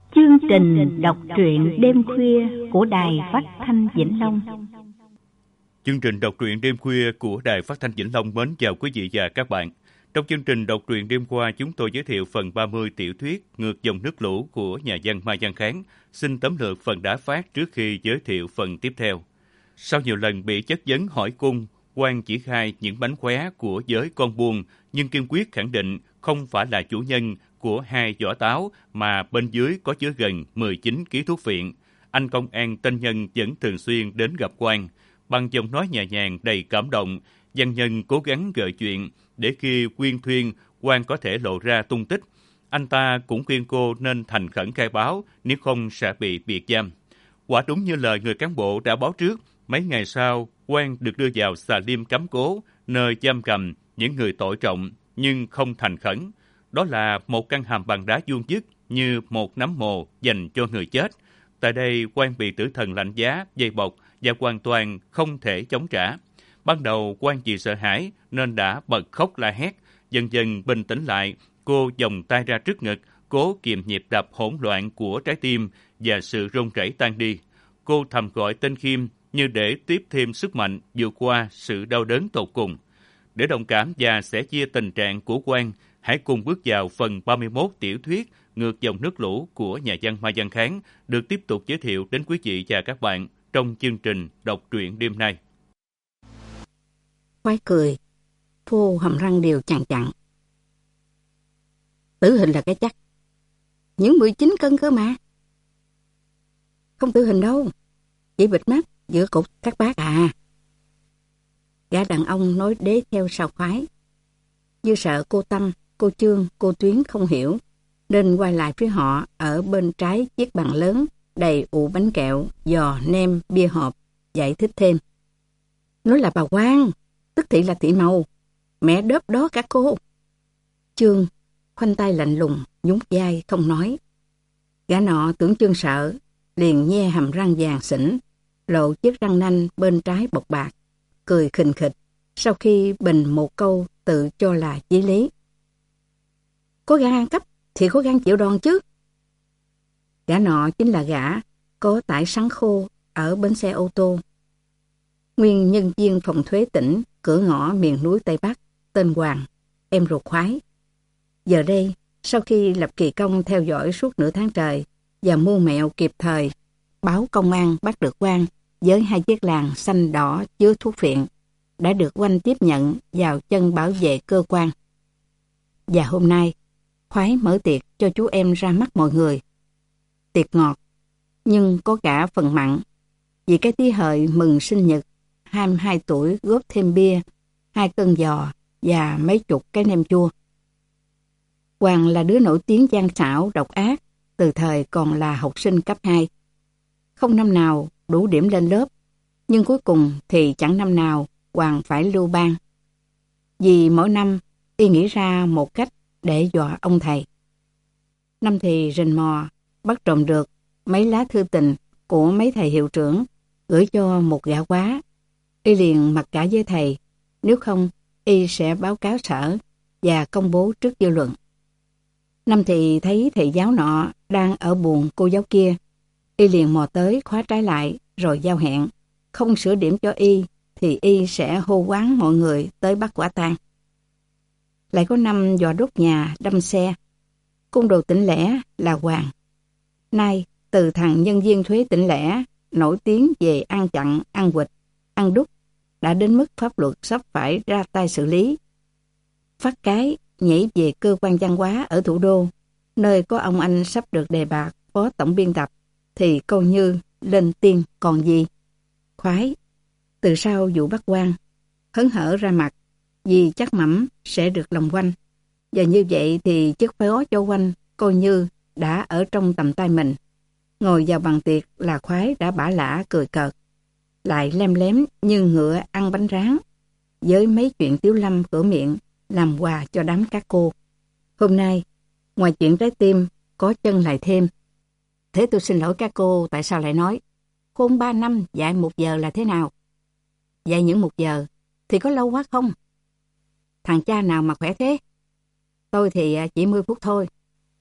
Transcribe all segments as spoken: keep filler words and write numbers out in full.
Chương trình đọc truyện đêm khuya của Đài Phát thanh Vĩnh Long. Chương trình đọc truyện đêm khuya của Đài Phát thanh Vĩnh Long mến chào quý vị và các bạn. Trong chương trình đọc truyện đêm qua, chúng tôi giới thiệu phần ba mươi tiểu thuyết Ngược dòng nước lũ của nhà văn Mai Văn Kháng. Xin tóm lược phần đã phát trước khi giới thiệu phần tiếp theo. Sau nhiều lần bị chất vấn hỏi cung, Quang chỉ khai những mánh khóe của giới con buôn, nhưng kiên quyết khẳng định không phải là chủ nhân của hai vỏ táo mà bên dưới có chứa gần mười chín ki lô gam thuốc phiện. Anh công an tên Nhân vẫn thường xuyên đến gặp Quang. Bằng giọng nói nhẹ nhàng đầy cảm động, văn nhân cố gắng gợi chuyện để khi quyên thuyên, Quang có thể lộ ra tung tích. Anh ta cũng khuyên cô nên thành khẩn khai báo, nếu không sẽ bị biệt giam. Quả đúng như lời người cán bộ đã báo trước, mấy ngày sau, Quang được đưa vào xà lim cấm cố, nơi giam cầm những người tội trọng nhưng không thành khẩn. Đó là một căn hầm bằng đá vuông vức như một nấm mồ dành cho người chết. Tại đây, Quang bị tử thần lạnh giá, dây bọc và hoàn toàn không thể chống trả. Ban đầu, Quang chỉ sợ hãi nên đã bật khóc la hét. Dần dần bình tĩnh lại, cô vòng tay ra trước ngực, cố kiềm nhịp đập hỗn loạn của trái tim và sự run rẩy tan đi. Cô thầm gọi tên Khiêm như để tiếp thêm sức mạnh vượt qua sự đau đớn tột cùng. Để đồng cảm và sẻ chia tình trạng của Quang, hãy cùng bước vào phần ba mươi mốt tiểu thuyết Ngược dòng nước lũ của nhà văn Mai Văn Kháng được tiếp tục giới thiệu đến quý vị và các bạn trong chương trình đọc truyện đêm nay. Khoái cười, phô hàm răng đều chằng chặn. Tử hình là cái chắc. Những mười chín cân cơ mà. Không tử hình đâu, chỉ bịt mắt giữa cục các bác à. Gã đàn ông nói đế theo sau Khoái. Như sợ cô Tâm, cô Trương, cô Tuyến không hiểu, nên quay lại phía họ ở bên trái chiếc bàn lớn đầy ụ bánh kẹo, giò, nem, bia hộp, giải thích thêm. Nó là bà Quang, tức thị là thị Màu, mẹ đớp đó cả cô. Trương khoanh tay lạnh lùng, nhún vai không nói. Gã nọ tưởng Trương sợ, liền nhe hàm răng vàng xỉn, lộ chiếc răng nanh bên trái bộc bạc, cười khình khịch sau khi bình một câu tự cho là chí lý. Có gan ăn cắp thì có gan chịu đòn chứ. Gã nọ chính là gã có tải sắn khô ở bến xe ô tô. Nguyên nhân viên phòng thuế tỉnh cửa ngõ miền núi Tây Bắc, tên Hoàng, em ruột Khoái. Giờ đây, sau khi lập kỳ công theo dõi suốt nửa tháng trời và mưu mẹo kịp thời, báo công an bắt được Quang với hai chiếc làng xanh đỏ chứa thuốc phiện, đã được Quang tiếp nhận vào chân bảo vệ cơ quan. Và hôm nay, Khoái mở tiệc cho chú em ra mắt mọi người. Tiệc ngọt, nhưng có cả phần mặn, vì cái tí hợi mừng sinh nhật, hai mươi hai tuổi góp thêm bia, hai cân giò và mấy chục cái nem chua. Hoàng là đứa nổi tiếng gian xảo, độc ác, từ thời còn là học sinh cấp hai. Không năm nào đủ điểm lên lớp, nhưng cuối cùng thì chẳng năm nào Hoàng phải lưu ban. Vì mỗi năm, y nghĩ ra một cách để dọa ông thầy. Năm thì rình mò, bắt trộm được mấy lá thư tình của mấy thầy hiệu trưởng, gửi cho một gã quá. Y liền mặc cả với thầy, nếu không, y sẽ báo cáo sở và công bố trước dư luận. Năm thì thấy thầy giáo nọ đang ở buồng cô giáo kia, y liền mò tới khóa trái lại rồi giao hẹn. Không sửa điểm cho y thì y sẽ hô quán mọi người tới bắt quả tang. Lại có năm dò đốt nhà, đâm xe. Côn đồ tỉnh lẻ là Hoàng. Nay, từ thằng nhân viên thuế tỉnh lẻ, nổi tiếng về ăn chặn, ăn quỵt, ăn đúc, đã đến mức pháp luật sắp phải ra tay xử lý. Phát cái nhảy về cơ quan văn hóa ở thủ đô, nơi có ông anh sắp được đề bạt phó tổng biên tập, thì coi như lên tiên còn gì. Khoái, từ sau vụ bắt Quang, hớn hở ra mặt, vì chắc mẩm sẽ được lòng Quanh. Và như vậy thì chức phó cho Quanh coi như đã ở trong tầm tay mình. Ngồi vào bàn tiệc là Khoái đã bả lả cười cợt, lại lem lém như ngựa ăn bánh rán, với mấy chuyện tiếu lâm cửa miệng làm quà cho đám các cô. Hôm nay, ngoài chuyện trái tim, có chân lại thêm. Thế tôi xin lỗi các cô, tại sao lại nói khôn ba năm dạy một giờ là thế nào? Dạy những một giờ thì có lâu quá không? Thằng cha nào mà khỏe thế? Tôi thì chỉ mười phút thôi.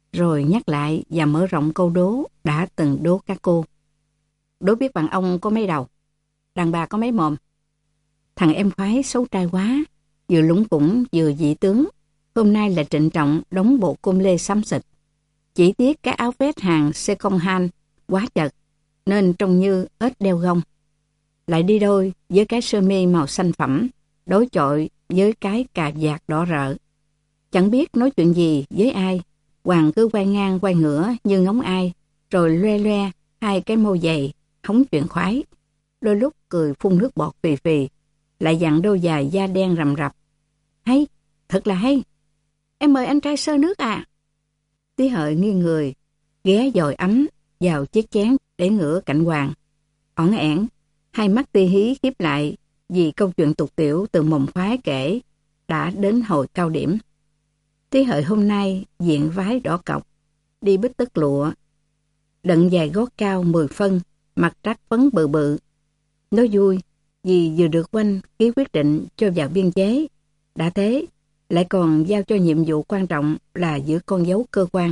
rồi nhắc lại và mở rộng câu đố đã từng đố các cô. Đố biết bằng ông có mấy đầu, đàn bà có mấy mồm. Thằng em khoái xấu trai quá, vừa lúng củng vừa dị tướng. Hôm nay là trịnh trọng đóng bộ com lê xám xịt. Chỉ tiếc cái áo vest hàng second hand quá chật, nên trông như ếch đeo gông. Lại đi đôi với cái sơ mi màu xanh phẫm, đối chọi với cái cà vạt đỏ rợ. Chẳng biết nói chuyện gì với ai, Hoàng cứ quay ngang quay ngửa như ngóng ai, rồi loe loe hai cái môi dày, hóng chuyện khoái. Đôi lúc cười phun nước bọt phì phì, lại dặn đôi giày da đen rầm rập. Hay, thật là hay. Em mời anh trai sơ nước à? Tí Hợi nghiêng người, ghé dòi ấm vào chiếc chén để ngửa cạnh Hoàng. Ỏn ẻn, hai mắt Ti Hí khiếp lại vì câu chuyện tục tiểu từ mồm khoái kể đã đến hồi cao điểm. Tí Hợi hôm nay diện váy đỏ cọc, đi bít tất lụa, đận dài gót cao mười phân, mặt trắc phấn bự bự. Nói vui vì vừa được Oanh ký quyết định cho vào biên chế, đã thế lại còn giao cho nhiệm vụ quan trọng là giữ con dấu cơ quan.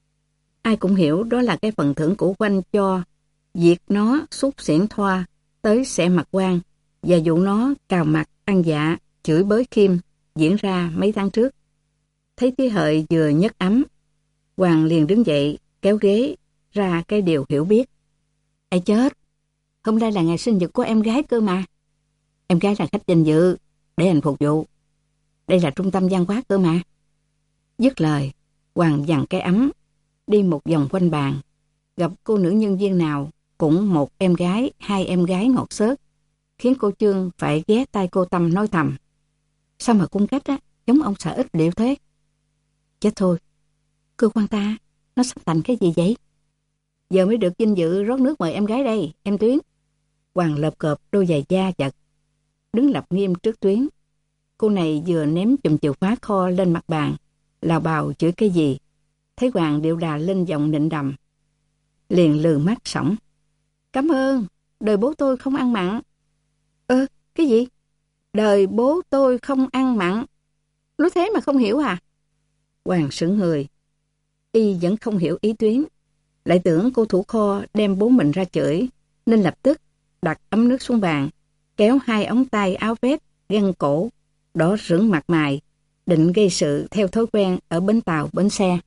Ai cũng hiểu đó là cái phần thưởng của Oanh cho việc nó xúc xỉn thoa tới xẻ mặt Quan và vụ nó cào mặt ăn dạ chửi bới Kim diễn ra mấy tháng trước. Thấy Tí Hợi vừa nhấc ấm, Hoàng liền đứng dậy kéo ghế ra cái điều hiểu biết. Ê chết, hôm nay là ngày sinh nhật của em gái cơ mà. Em gái là khách danh dự, để anh phục vụ. Đây là trung tâm văn hóa cơ mà. Dứt lời, Hoàng dằn cái ấm, đi một vòng quanh bàn. Gặp cô nữ nhân viên nào cũng một em gái, hai em gái ngọt xớt, khiến cô Chương phải ghé tay cô Tâm nói thầm. Sao mà cung cách á, giống ông xã ít liệu thế? Chết thôi, cơ quan ta, nó sắp thành cái gì vậy? Giờ mới được vinh dự rót nước mời em gái đây, em Tuyến. Hoàng lợp cợp đôi giày da chật, đứng lập nghiêm trước Tuyến. Cô này vừa ném chùm chìa khóa kho lên mặt bàn, lào bào chửi cái gì. Thấy Hoàng điệu đà lên giọng nịnh đầm, liền lừ mắt sổng. Cảm ơn, đời bố tôi không ăn mặn. Ơ, cái gì? Đời bố tôi không ăn mặn. Nói thế mà không hiểu à? Hoàng sững người. Y vẫn không hiểu ý Tuyến. Lại tưởng cô thủ kho đem bố mình ra chửi, nên lập tức đặt ấm nước xuống bàn, kéo hai ống tay áo vest, găng cổ, đỏ rửng mặt mày, định gây sự theo thói quen ở bến tàu, bến xe.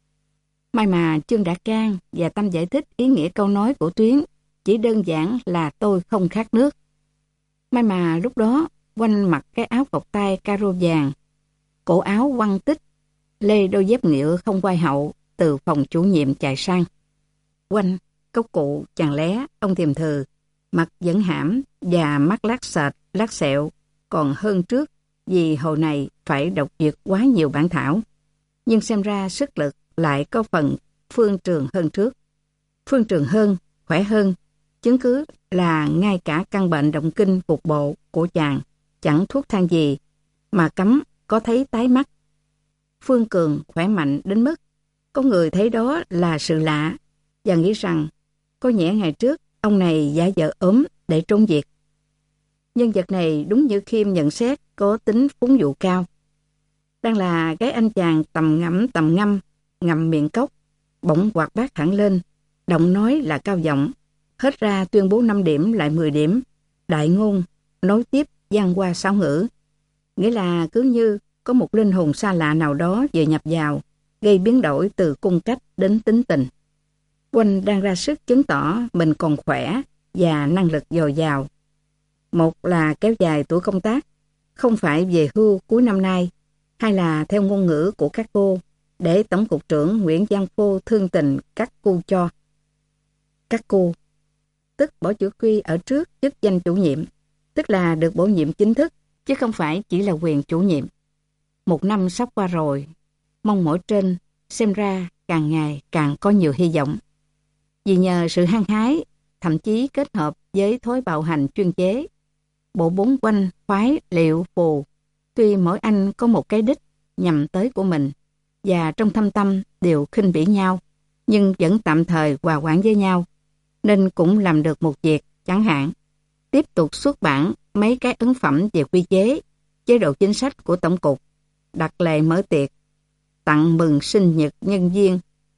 May mà Chương đã can và Tâm giải thích ý nghĩa câu nói của Tuyến chỉ đơn giản là tôi không khát nước. May mà lúc đó Oanh mặc cái áo cộc tay caro vàng, cổ áo quăng tích, lê đôi dép nhựa không quai hậu từ phòng chủ nhiệm chạy sang. Oanh, cốc cụ, chàng lé, ông Thiềm Thừ, mặt vẫn hãm và mắt lát sệt, lát sẹo, còn hơn trước vì hồi này phải đọc duyệt quá nhiều bản thảo. Nhưng xem ra sức lực lại có phần Phương Trường hơn trước. Phương Trường hơn, khỏe hơn, chứng cứ là ngay cả căn bệnh động kinh cục bộ của chàng chẳng thuốc thang gì mà cấm có thấy tái mắt. Phương Cường khỏe mạnh đến mức có người thấy đó là sự lạ và nghĩ rằng có nhẽ ngày trước ông này giả vờ ốm để trốn việc. Nhân vật này đúng như Khiêm nhận xét có tính phúng dụ cao. Đang là cái anh chàng tầm ngẫm tầm ngâm, ngậm miệng cốc, bỗng quạt bát hẳn lên, động nói là cao giọng, hết ra tuyên bố năm điểm lại mười điểm, đại ngôn, nói tiếp giang qua sáu ngữ. Nghĩa là cứ như có một linh hồn xa lạ nào đó vừa nhập vào, gây biến đổi từ cung cách đến tính tình. Oanh đang ra sức chứng tỏ mình còn khỏe và năng lực dồi dào. Một là kéo dài tuổi công tác, không phải về hưu cuối năm nay, hay là theo ngôn ngữ của các cô, để Tổng cục trưởng Nguyễn Văn Phô thương tình các cô cho. Các cô, tức bỏ chữ quy ở trước chức danh chủ nhiệm, tức là được bổ nhiệm chính thức, chứ không phải chỉ là quyền chủ nhiệm. Một năm sắp qua rồi, mong mỏi trên xem ra càng ngày càng có nhiều hy vọng. Vì nhờ sự hăng hái, thậm chí kết hợp với thói bạo hành chuyên chế, bộ bốn Oanh, Khoái, Liệu, Phù, tuy mỗi anh có một cái đích nhằm tới của mình, và trong thâm tâm đều khinh bỉ nhau, nhưng vẫn tạm thời hòa quản với nhau, nên cũng làm được một việc, chẳng hạn tiếp tục xuất bản mấy cái ấn phẩm về quy chế, chế độ chính sách của Tổng cục, đặt lệ mở tiệc, tặng mừng sinh nhật nhân viên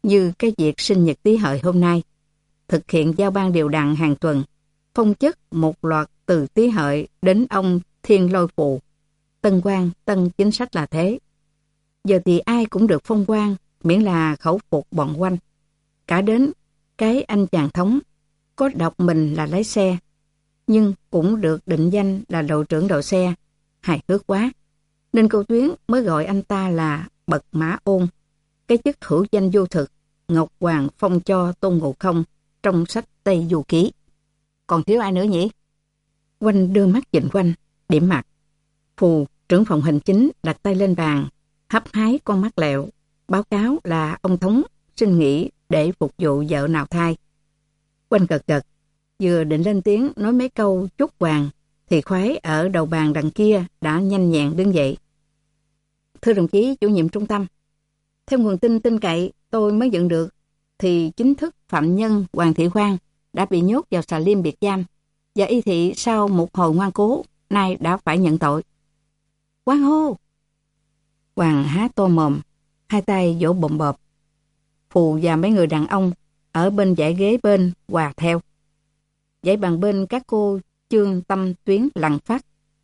như cái việc sinh nhật Tý Hợi hôm nay, thực hiện giao ban đều đặn hàng tuần, phong chức một loạt từ Tý Hợi đến ông Thiên Lôi Phù. Tân quan, tân chính sách là thế. Giờ thì ai cũng được phong quan, miễn là khẩu phục bọn quanh. Cả đến cái anh chàng thống, có đọc mình là lái xe, nhưng cũng được định danh là đội trưởng đội xe. Hài hước quá, nên Câu Tuyến mới gọi anh ta là Bậc Mã Ôn, cái chức hữu danh vô thực Ngọc Hoàng phong cho Tôn Ngộ Không trong sách Tây Du Ký. Còn thiếu ai nữa nhỉ? Quanh đưa mắt nhìn quanh, điểm mặt. Phù, trưởng phòng hành chính, đặt tay lên bàn, hấp hái con mắt lẹo, báo cáo là ông thống xin nghỉ để phục vụ vợ nào thai. Quanh gật gật, vừa định lên tiếng nói mấy câu chúc hoàng, thì Khoái ở đầu bàn đằng kia đã nhanh nhẹn đứng dậy. Thưa đồng chí chủ nhiệm trung tâm, theo nguồn tin tin cậy tôi mới nhận được, thì chính thức phạm nhân Hoàng Thị Khoan đã bị nhốt vào xà lim biệt giam, và y thị sau một hồi ngoan cố, nay đã phải nhận tội. Quang hô! Hoàng há to mồm, hai tay vỗ bộm bộp. Phù và mấy người đàn ông ở bên dãy ghế bên hòa theo. Dãy bàn bên các cô Chương, Tâm, Tuyến lặng phát.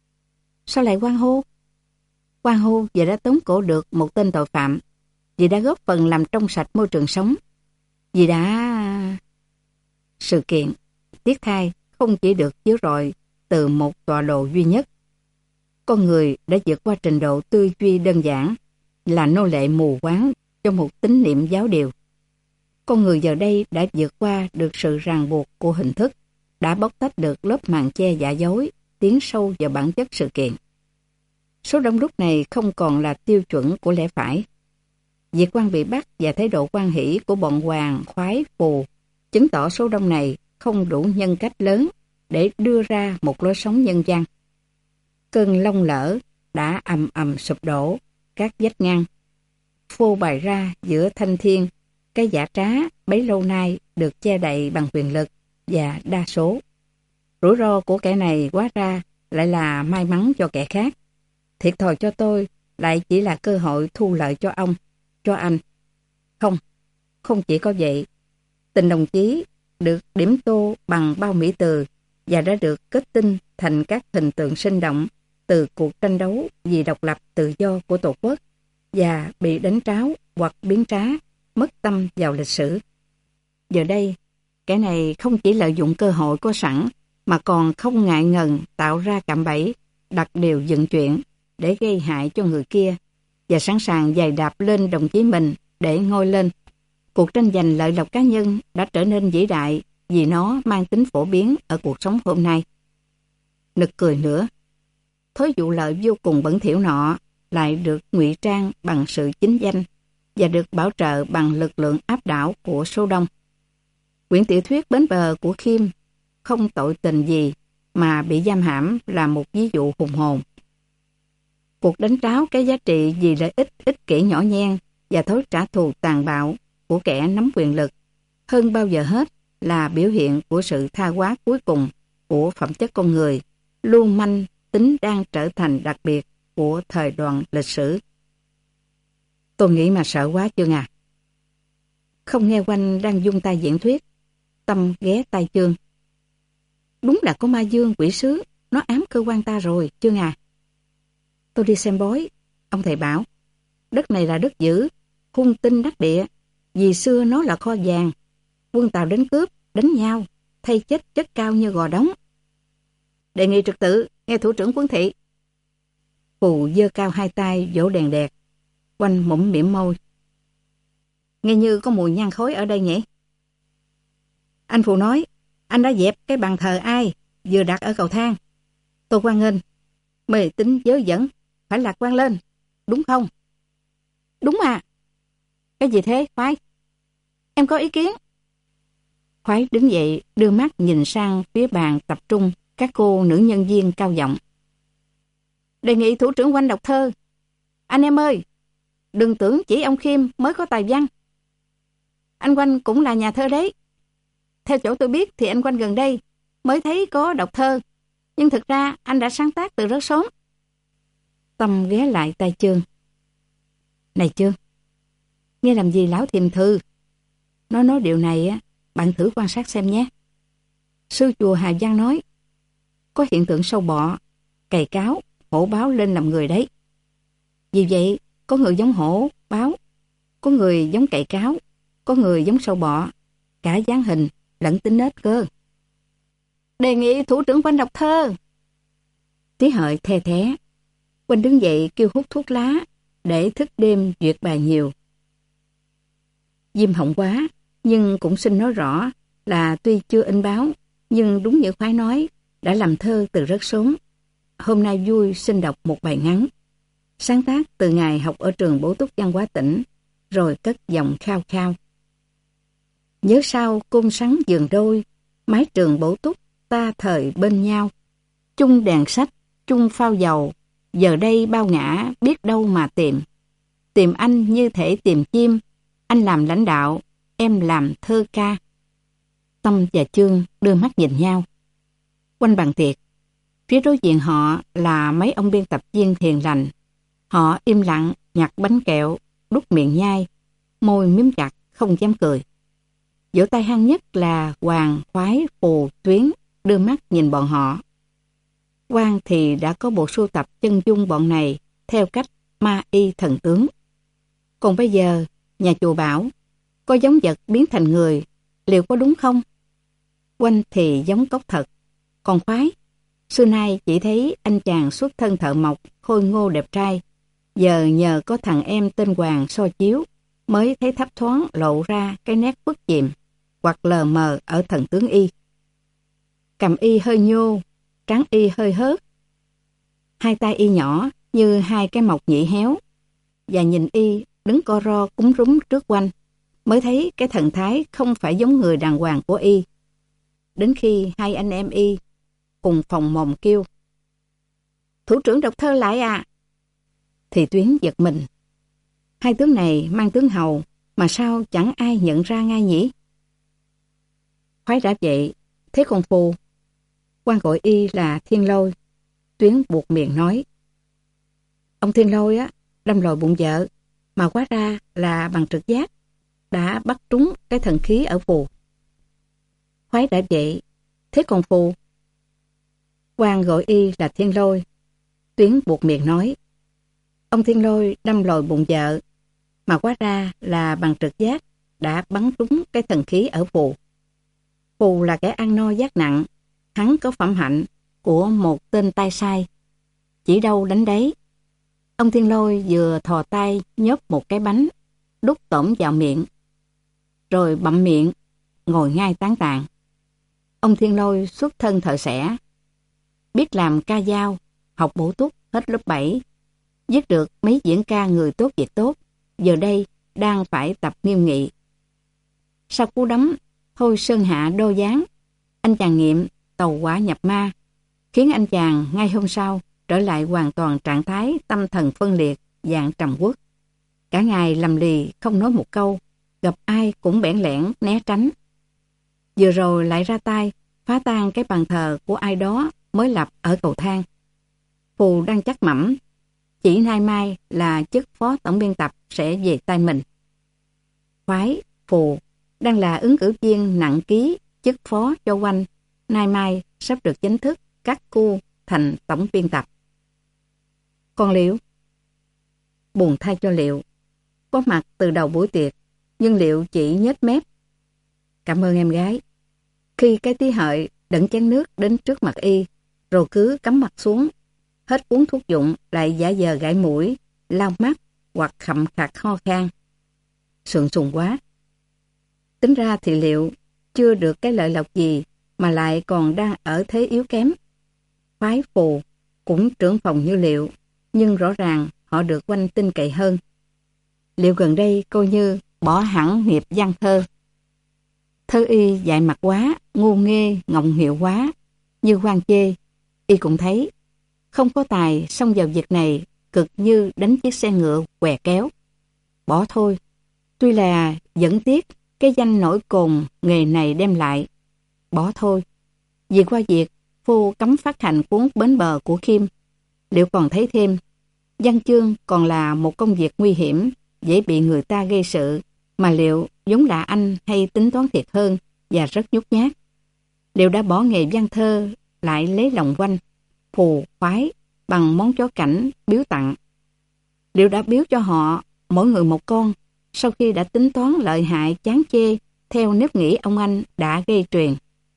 Sao lại quang hô? Quang hô vì đã tống cổ được một tên tội phạm, vì đã góp phần làm trong sạch môi trường sống, vì đã... Sự kiện, tiếc thay, không chỉ được chiếu rọi từ một tọa độ duy nhất. Con người đã vượt qua trình độ tư duy đơn giản, là nô lệ mù quáng cho một tín niệm giáo điều. Con người giờ đây đã vượt qua được sự ràng buộc của hình thức, đã bóc tách được lớp màn che giả dối, tiến sâu vào bản chất sự kiện. Số đông lúc này không còn là tiêu chuẩn của lẽ phải. Việc Quan bị bắt và thái độ quan hỷ của bọn Hoàng, Khoái, Phù chứng tỏ số đông này không đủ nhân cách lớn để đưa ra một lối sống nhân văn. Cơn long lỡ đã ầm ầm sụp đổ các vách ngăn, phô bày ra giữa thanh thiên cái giả trá bấy lâu nay được che đậy bằng quyền lực và đa số. Rủi ro của kẻ này hóa ra lại là may mắn cho kẻ khác. Thiệt thòi cho tôi lại chỉ là cơ hội thu lợi cho ông, cho anh. Không, không chỉ có vậy. Tình đồng chí được điểm tô bằng bao mỹ từ và đã được kết tinh thành các hình tượng sinh động từ cuộc tranh đấu vì độc lập tự do của Tổ quốc và bị đánh tráo hoặc biến trá, mất tâm vào lịch sử. Giờ đây, kẻ này không chỉ lợi dụng cơ hội có sẵn mà còn không ngại ngần tạo ra cạm bẫy, đặt điều dựng chuyện để gây hại cho người kia và sẵn sàng giày đạp lên đồng chí mình để ngôi lên. Cuộc tranh giành lợi lộc cá nhân đã trở nên vĩ đại vì nó mang tính phổ biến ở cuộc sống hôm nay. Nực cười nữa, thói vụ lợi vô cùng bẩn thỉu nọ lại được ngụy trang bằng sự chính danh và được bảo trợ bằng lực lượng áp đảo của số đông. Quyển tiểu thuyết Bến Bờ của Khiêm không tội tình gì mà bị giam hãm là một ví dụ hùng hồn. Cuộc đánh tráo cái giá trị vì lợi ích ích kỷ nhỏ nhen và thói trả thù tàn bạo của kẻ nắm quyền lực hơn bao giờ hết là biểu hiện của sự tha hóa cuối cùng của phẩm chất con người, lưu manh tính đang trở thành đặc biệt của thời đoạn lịch sử. Tôi nghĩ mà sợ quá Chương à. Không nghe Quanh đang dung tay diễn thuyết, Tâm ghé tay Chương. Đúng là có ma dương quỷ sứ, nó ám cơ quan ta rồi, Chương à. Tôi đi xem bói, ông thầy bảo, đất này là đất dữ, hung tinh đắc địa, vì xưa nó là kho vàng, quân Tàu đến cướp, đánh nhau, thay chết chất cao như gò đóng. Đề nghị trật tự, nghe thủ trưởng quân thị. Phù giơ cao hai tay vỗ đèn đẹt, Quanh mũm mỉm môi. Nghe như có mùi nhang khói ở đây nhỉ? Anh Phù nói, anh đã dẹp cái bàn thờ ai vừa đặt ở cầu thang. Tôi hoan nghênh, mê tín dớ dẫn, phải lạc quan lên, đúng không? Đúng à. Cái gì thế, Khoái? Em có ý kiến. Khoái đứng dậy, đưa mắt nhìn sang phía bàn tập trung các cô nữ nhân viên cao giọng. Đề nghị thủ trưởng Quanh đọc thơ. Anh em ơi, đừng tưởng chỉ ông Khiêm mới có tài văn. Anh Quanh cũng là nhà thơ đấy. Theo chỗ tôi biết thì anh Quanh gần đây mới thấy có đọc thơ, nhưng thực ra anh đã sáng tác từ rất sớm. Tâm ghé lại tay Chương. Này Chương, nghe làm gì lão thiềm thư, nó nói điều này, á, bạn thử quan sát xem nhé. Sư chùa Hà Giang nói, có hiện tượng sâu bọ, cày cáo, hổ báo lên làm người đấy. Vì vậy, có người giống hổ, báo, có người giống cày cáo, có người giống sâu bọ, cả dáng hình lẫn tính nết cơ. Đề nghị thủ trưởng Oanh đọc thơ. Tí hợi the thé. Oanh đứng dậy kêu hút thuốc lá, để thức đêm duyệt bài nhiều. Diêm họng quá, nhưng cũng xin nói rõ là tuy chưa in báo, nhưng đúng như Khoái nói, đã làm thơ từ rất sớm. Hôm nay vui xin đọc một bài ngắn, sáng tác từ ngày học ở trường bổ túc văn hóa tỉnh, rồi cất giọng khao khao. Nhớ sao côn sắn giường đôi, mái trường bổ túc ta thời bên nhau. Chung đèn sách, chung phao dầu, giờ đây bao ngã biết đâu mà tìm. Tìm anh như thể tìm chim, anh làm lãnh đạo, em làm thơ ca. Tâm và Chương đưa mắt nhìn nhau. Quanh bàn tiệc, phía đối diện họ là mấy ông biên tập viên hiền lành. Họ im lặng nhặt bánh kẹo, đút miệng nhai, môi miếm chặt, không dám cười. Vỗ tay hăng nhất là Hoàng, Khoái, Phù, Tuyến đưa mắt nhìn bọn họ. Quang thì đã có bộ sưu tập chân dung bọn này theo cách ma y thần tướng. Còn bây giờ, nhà chùa bảo, có giống vật biến thành người, liệu có đúng không? Quanh thì giống cốc thật. Còn Khoái, xưa nay chỉ thấy anh chàng xuất thân thợ mộc, khôi ngô đẹp trai. Giờ nhờ có thằng em tên Hoàng soi chiếu, mới thấy thấp thoáng lộ ra cái nét phức chìm, hoặc lờ mờ ở thần tướng y. Cầm y hơi nhô, trán y hơi hớt. Hai tay y nhỏ như hai cái mộc nhị héo. Và nhìn y đứng co ro cúm rúm trước Quanh, mới thấy cái thần thái không phải giống người đàng hoàng của y. Đến khi hai anh em y cùng phòng mồm kêu, thủ trưởng đọc thơ lại à? Thì Tuyến giật mình. Hai tướng này mang tướng hầu, mà sao chẳng ai nhận ra ngay nhỉ? Khoái đáp vậy, thế còn Phù? Quan gọi y là Thiên Lôi. Tuyến buộc miệng nói, ông Thiên Lôi á, đâm lồi bụng vợ, mà hóa ra là bằng trực giác, đã bắt trúng cái thần khí ở Phù. Khoái đã vậy, thế còn Phù? Quan gọi y là Thiên Lôi. Tuyến buộc miệng nói, ông Thiên Lôi đâm lồi bụng vợ, mà hóa ra là bằng trực giác, đã bắn trúng cái thần khí ở Phù. Phù là kẻ ăn no giác nặng, hắn có phẩm hạnh của một tên tay sai, chỉ đâu đánh đấy. Ông Thiên Lôi vừa thò tay nhấp một cái bánh, đút tổm vào miệng, rồi bặm miệng, ngồi ngay tán tàn. Ông Thiên Lôi xuất thân thợ xẻ, biết làm ca dao, học bổ túc hết lớp bảy, viết được mấy diễn ca người tốt việc tốt, giờ đây đang phải tập nghiêm nghị. Sau cú đấm thôi sơn hạ đô giáng, anh chàng nghiệm tàu quả nhập ma, khiến anh chàng ngay hôm sau trở lại hoàn toàn trạng thái tâm thần phân liệt, dạng trầm uất. Cả ngày lầm lì không nói một câu, gặp ai cũng bẽn lẽn né tránh. Vừa rồi lại ra tay phá tan cái bàn thờ của ai đó mới lập ở cầu thang. Phù đang chắc mẩm, chỉ nay mai là chức phó tổng biên tập sẽ về tay mình. Khoái, Phù đang là ứng cử viên nặng ký chức phó cho Oanh, nay mai sắp được chính thức cắt cu thành tổng biên tập. Còn Liệu? Buồn thay cho Liệu, có mặt từ đầu buổi tiệc, nhưng Liệu chỉ nhếch mép. Cảm ơn em gái. Khi cái Tí Hợi đựng chén nước đến trước mặt y, rồi cứ cắm mặt xuống, hết cuốn thuốc dụng lại giả vờ gãi mũi, lau mắt hoặc khậm khạc ho khan. Sượng sùng quá. Tính ra thì Liệu chưa được cái lợi lộc gì mà lại còn đang ở thế yếu kém. Khoái, Phù cũng trưởng phòng như Liệu, nhưng rõ ràng họ được Oanh tin cậy hơn. Liệu gần đây coi như bỏ hẳn nghiệp văn thơ. Thơ y dại mặt quá, ngu nghê, ngọng nghịu quá, như Quang chê. Y cũng thấy, không có tài xông vào việc này cực như đánh chiếc xe ngựa què kéo. Bỏ thôi, tuy là vẫn tiếc cái danh nổi cồn nghề này đem lại. Bỏ thôi, vì qua việc Phu cấm phát hành cuốn Bến Bờ của Khiêm, Liệu còn thấy thêm, văn chương còn là một công việc nguy hiểm, dễ bị người ta gây sự, Mà Liệu giống là anh hay tính toán thiệt hơn và rất nhút nhát. Liệu đã bỏ nghề văn thơ, lại lấy lòng Oanh, phù khoái bằng món chó cảnh biếu tặng. Liệu đã biếu cho họ mỗi người một con, sau khi đã tính toán lợi hại chán chê theo nếp nghĩ ông anh đã gây truyền.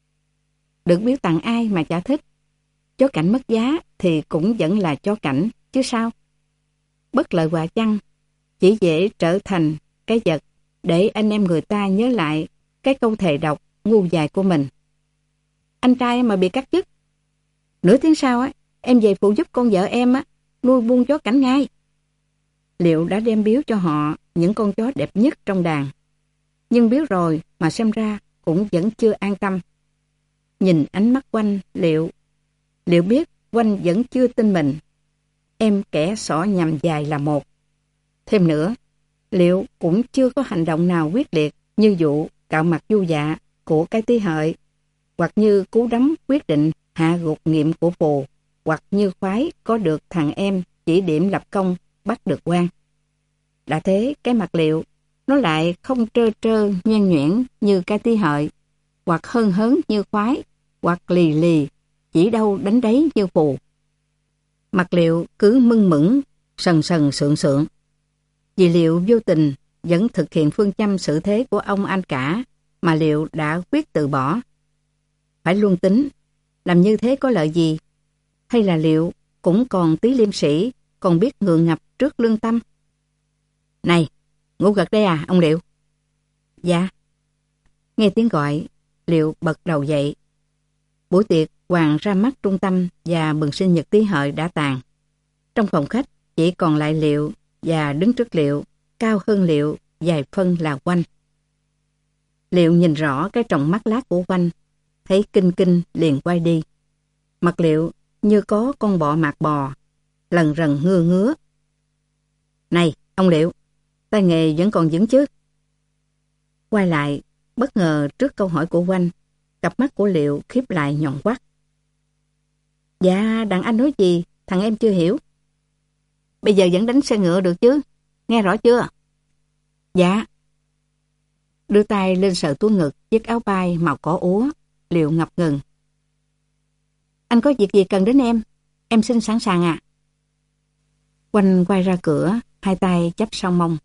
Được biếu tặng ai mà chả thích. Chó cảnh mất giá thì cũng vẫn là chó cảnh, chứ sao? Bất lợi quà chăng, chỉ dễ trở thành cái vật để anh em người ta nhớ lại cái câu thề độc ngu dại của mình. Anh trai mà bị cắt chức. Nửa tiếng sau á, em về phụ giúp con vợ em á, nuôi buôn chó cảnh ngay. Liệu đã đem biếu cho họ những con chó đẹp nhất trong đàn. Nhưng biếu rồi mà xem ra cũng vẫn chưa an tâm. Nhìn ánh mắt Oanh, Liệu Liệu biết Oanh vẫn chưa tin mình. Em kẻ xỏ nhằm dài là một. Thêm nữa, Liệu cũng chưa có hành động nào quyết liệt như vụ cạo mặt du dạ của cái tí hợi, hoặc như cú đấm quyết định hạ gục nghiệm của Phù, hoặc như khoái có được thằng em chỉ điểm lập công bắt được quan. Đã thế, cái mặt Liệu nó lại không trơ trơ nhoen nhuyễn như cái tí hợi, hoặc hơn hớn như khoái, hoặc lì lì chỉ đâu đánh đấy như Phù. Mặt Liệu cứ mưng mửng, sần sần sượng sượng. Vì Liệu vô tình vẫn thực hiện phương châm xử thế của ông anh cả mà Liệu đã quyết từ bỏ. Phải luôn tính, làm như thế có lợi gì? Hay là Liệu cũng còn tí liêm sĩ, còn biết ngượng ngập trước lương tâm? Này, ngủ gật đây à, ông Liệu? Dạ. Nghe tiếng gọi, Liệu bật đầu dậy. Buổi tiệc hoàng ra mắt trung tâm và mừng sinh nhật tí hợi đã tàn. Trong phòng khách chỉ còn lại Liệu, và đứng trước Liệu, cao hơn Liệu vài phân là Oanh. Liệu nhìn rõ cái tròng mắt lát của Oanh, thấy kinh kinh liền quay đi. Mặt Liệu như có con bọ mạc bò, lần rần ngưa ngứa. Này, ông Liệu, tay nghề vẫn còn vững chứ? Quay lại, bất ngờ trước câu hỏi của Oanh, cặp mắt của Liệu khiếp lại nhọn quắt. Dạ, đàn anh nói gì, thằng em chưa hiểu. Bây giờ vẫn đánh xe ngựa được chứ, nghe rõ chưa? Dạ. Đưa tay lên sờ túi ngực, chiếc áo bay màu cỏ úa, Liệu ngập ngừng. Anh có việc gì cần đến em? Em xin sẵn sàng ạ. À? Oanh quay ra cửa, hai tay chắp sau mông.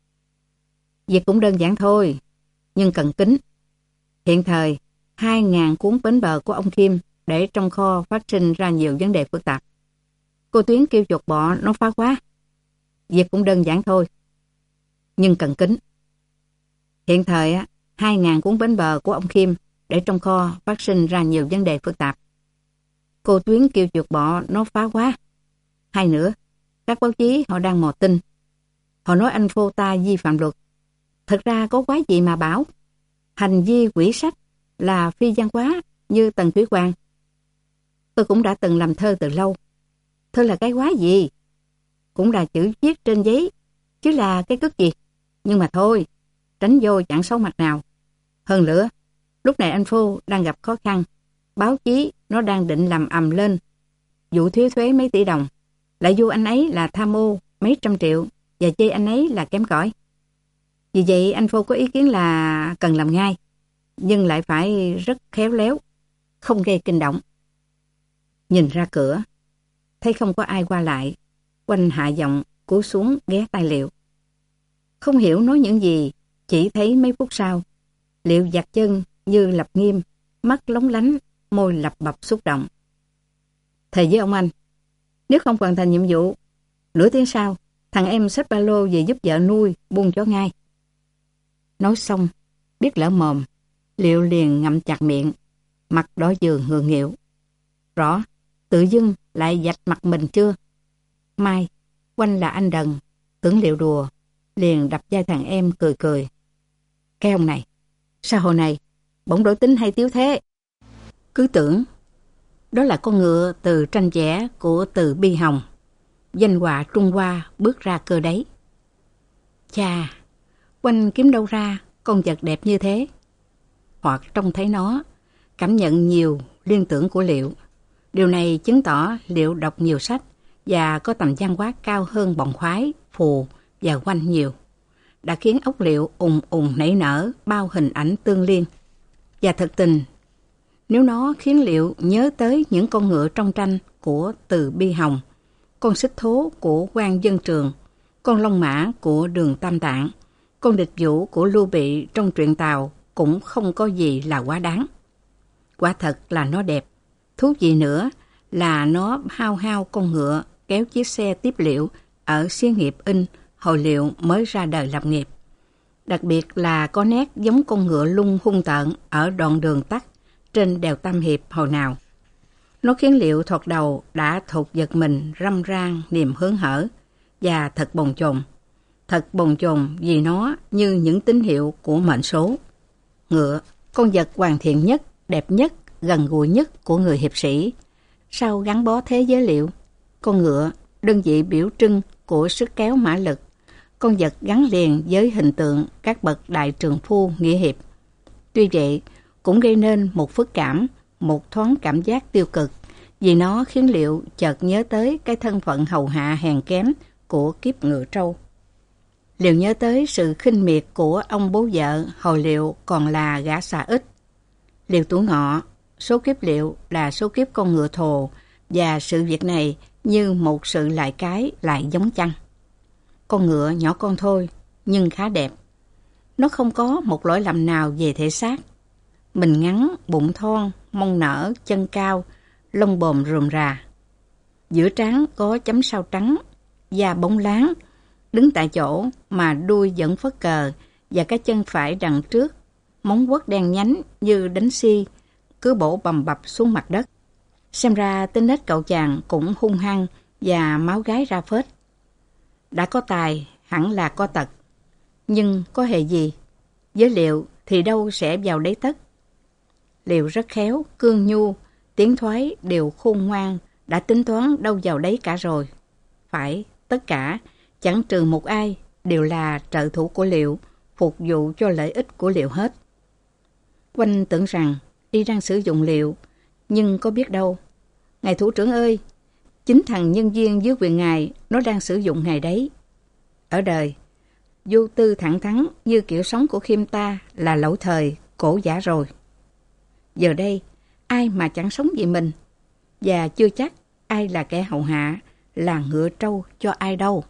Việc cũng đơn giản thôi, nhưng cần kính. Hiện thời, hai ngàn cuốn bến bờ của ông Kim để trong kho phát sinh ra nhiều vấn đề phức tạp. Cô Tuyến kêu chuột bọ nó phá quá. Việc cũng đơn giản thôi, nhưng cần kính. Hiện thời, hai ngàn cuốn bến bờ của ông Kim để trong kho phát sinh ra nhiều vấn đề phức tạp. Cô Tuyến kêu chuột bọ nó phá quá. Hai nữa, các báo chí họ đang mò tin. Họ nói anh Phô ta vi phạm luật. Thật ra có quái gì mà bảo. Hành vi quỷ sách là phi văn hóa như Tần Thủy Hoàng. Tôi cũng đã từng làm thơ từ lâu. Thơ là cái quái gì? Cũng là chữ viết trên giấy, chứ là cái cức gì. Nhưng mà thôi, tránh vô chẳng xấu mặt nào. Hơn nữa, lúc này anh Phô đang gặp khó khăn. Báo chí nó đang định làm ầm lên. Vụ thiếu thuế mấy tỷ đồng. Lại vô anh ấy là tham ô mấy trăm triệu và chê anh ấy là kém cỏi. Vì vậy anh Phô có ý kiến là cần làm ngay, nhưng lại phải rất khéo léo, không gây kinh động. Nhìn ra cửa, thấy không có ai qua lại, Oanh hạ giọng cúi xuống ghé tai Liệu. Không hiểu nói những gì, chỉ thấy mấy phút sau, Liệu giặt chân như lập nghiêm, mắt lóng lánh, môi lập bập xúc động. Thề với ông anh, nếu không hoàn thành nhiệm vụ, nửa tiếng sau, thằng em xách ba lô về giúp vợ nuôi, buôn chó ngay. Nói xong, biết lỡ mồm, Liệu liền ngậm chặt miệng, mặt đỏ dường ngượng nghịu. Rõ, tự dưng lại vạch mặt mình chưa? Mai, Oanh là anh đần, tưởng Liệu đùa, liền đập vai thằng em cười cười. Cái ông này, sao hồi này, bỗng đổi tính hay tiếu thế? Cứ tưởng, đó là con ngựa từ tranh vẽ của Từ Bi Hồng. Danh họa Trung Hoa bước ra cơ đấy. Chà, Oanh kiếm đâu ra con vật đẹp như thế? Hoặc trông thấy nó, cảm nhận nhiều liên tưởng của Liệu. Điều này chứng tỏ Liệu đọc nhiều sách và có tầm văn hóa cao hơn Bồng Khoái, Phù và Oanh nhiều. đã khiến ốc liệu ùng ùng nảy nở bao hình ảnh tương liên. Và thật tình, nếu nó khiến Liệu nhớ tới những con ngựa trong tranh của Từ Bi Hồng, con xích thố của Quan Dân Trường, con long mã của Đường Tam Tạng, con địch vũ của Lưu Bị trong truyện Tào cũng không có gì là quá đáng. Quả thật là nó đẹp. Thú vị nữa là nó hao hao con ngựa kéo chiếc xe tiếp Liệu ở xí nghiệp in hồi Liệu mới ra đời lập nghiệp. Đặc biệt là có nét giống con ngựa lung hung tợn ở đoạn đường tắt trên đèo Tam Hiệp hồi nào. Nó khiến Liệu thoạt đầu đã thụt giật mình râm ran niềm hớn hở và thật bồn chồn. Thật bồn chồn vì nó như những tín hiệu của mệnh số. Ngựa, con vật hoàn thiện nhất, đẹp nhất, gần gũi nhất của người hiệp sĩ. Sao gắn bó thế với Liệu? Con ngựa, đơn vị biểu trưng của sức kéo mã lực. Con vật gắn liền với hình tượng các bậc đại trượng phu nghĩa hiệp. Tuy vậy, cũng gây nên một phức cảm, một thoáng cảm giác tiêu cực, vì nó khiến Liệu chợt nhớ tới cái thân phận hầu hạ hèn kém của kiếp ngựa trâu. Liệu nhớ tới sự khinh miệt của ông bố vợ hồi Liệu còn là gã xà ít. Liệu tuổi ngọ, số kiếp Liệu là số kiếp con ngựa thồ, và sự việc này như một sự lại cái lại giống chăng. Con ngựa nhỏ con thôi, nhưng khá đẹp. Nó không có một lỗi lầm nào về thể xác. Mình ngắn, bụng thon, mông nở, chân cao, lông bồm rườm rà. Giữa trán có chấm sao trắng, da bóng láng, đứng tại chỗ mà đuôi vẫn phất cờ và cái chân phải đằng trước, móng vuốt đen nhánh như đánh si, cứ bổ bầm bập xuống mặt đất. Xem ra tính nết cậu chàng cũng hung hăng và máu gái ra phết. Đã có tài, hẳn là có tật. Nhưng có hề gì? Với Liệu thì đâu sẽ vào đấy tất. Liệu rất khéo, cương nhu, tiếng thoái đều khôn ngoan, đã tính toán đâu vào đấy cả rồi. Phải, tất cả, chẳng trừ một ai, đều là trợ thủ của Liệu, phục vụ cho lợi ích của Liệu hết. Quanh tưởng rằng y đang sử dụng Liệu, nhưng có biết đâu. Ngài thủ trưởng ơi, chính thằng nhân viên dưới quyền ngài, nó đang sử dụng ngài đấy. Ở đời, vô tư thẳng thắn như kiểu sống của Khiêm ta là lỗi thời, cổ giả rồi. Giờ đây, ai mà chẳng sống vì mình, và chưa chắc ai là kẻ hầu hạ, là ngựa trâu cho ai đâu.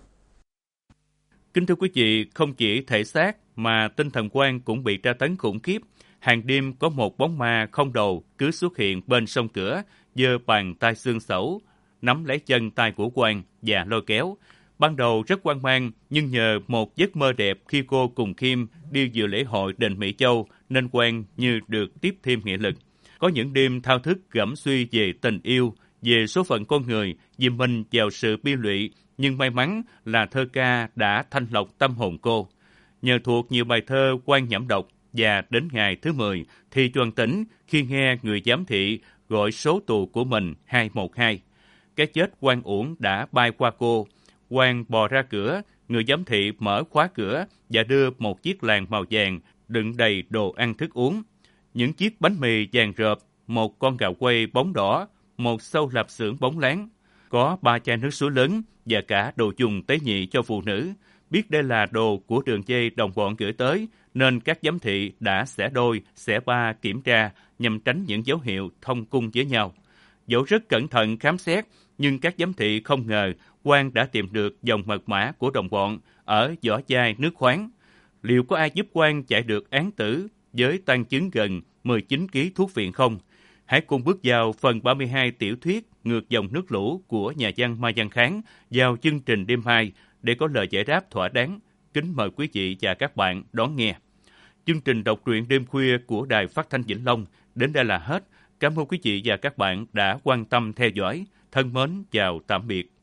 Kính thưa quý vị, không chỉ thể xác mà tinh thần Quan cũng bị tra tấn khủng khiếp. Hàng đêm có một bóng ma không đầu cứ xuất hiện bên sông cửa, giơ bàn tay xương xẩu, nắm lấy chân tay của Quan và lôi kéo. Ban đầu rất hoang mang, nhưng nhờ một giấc mơ đẹp khi cô cùng Khiêm đi dự lễ hội đền Mỹ Châu, nên Quan như được tiếp thêm nghị lực. Có những đêm thao thức gẫm suy về tình yêu, về số phận con người, vì mình vào sự bi lụy, nhưng may mắn là thơ ca đã thanh lọc tâm hồn cô. Nhờ thuộc nhiều bài thơ Quan nhẩm đọc, và đến ngày thứ mười thì choàng tỉnh khi nghe người giám thị gọi số tù của mình hai một hai. Cái chết oan uổng đã bay qua cô. Quan bò ra cửa, người giám thị mở khóa cửa và đưa một chiếc làn màu vàng đựng đầy đồ ăn thức uống. Những chiếc bánh mì vàng rợp, một con gà quay bóng đỏ, một xâu lạp xưởng bóng láng. Có ba chai nước suối lớn và cả đồ dùng tế nhị cho phụ nữ. Biết đây là đồ của đường dây đồng bọn gửi tới, nên các giám thị đã xẻ đôi, xẻ ba kiểm tra nhằm tránh những dấu hiệu thông cung với nhau. Dẫu rất cẩn thận khám xét, nhưng các giám thị không ngờ Quan đã tìm được dòng mật mã của đồng bọn ở vỏ chai nước khoáng. Liệu có ai giúp Quan chạy được án tử với tang chứng gần mười chín ki lô gam thuốc viện không? Hãy cùng bước vào phần ba mươi hai tiểu thuyết Ngược dòng nước lũ của nhà văn Mai Văn Kháng vào chương trình đêm hai để có lời giải đáp thỏa đáng. Kính mời quý vị và các bạn đón nghe. Chương trình đọc truyện đêm khuya của Đài Phát thanh Vĩnh Long đến đây là hết. Cảm ơn quý vị và các bạn đã quan tâm theo dõi. Thân mến chào tạm biệt.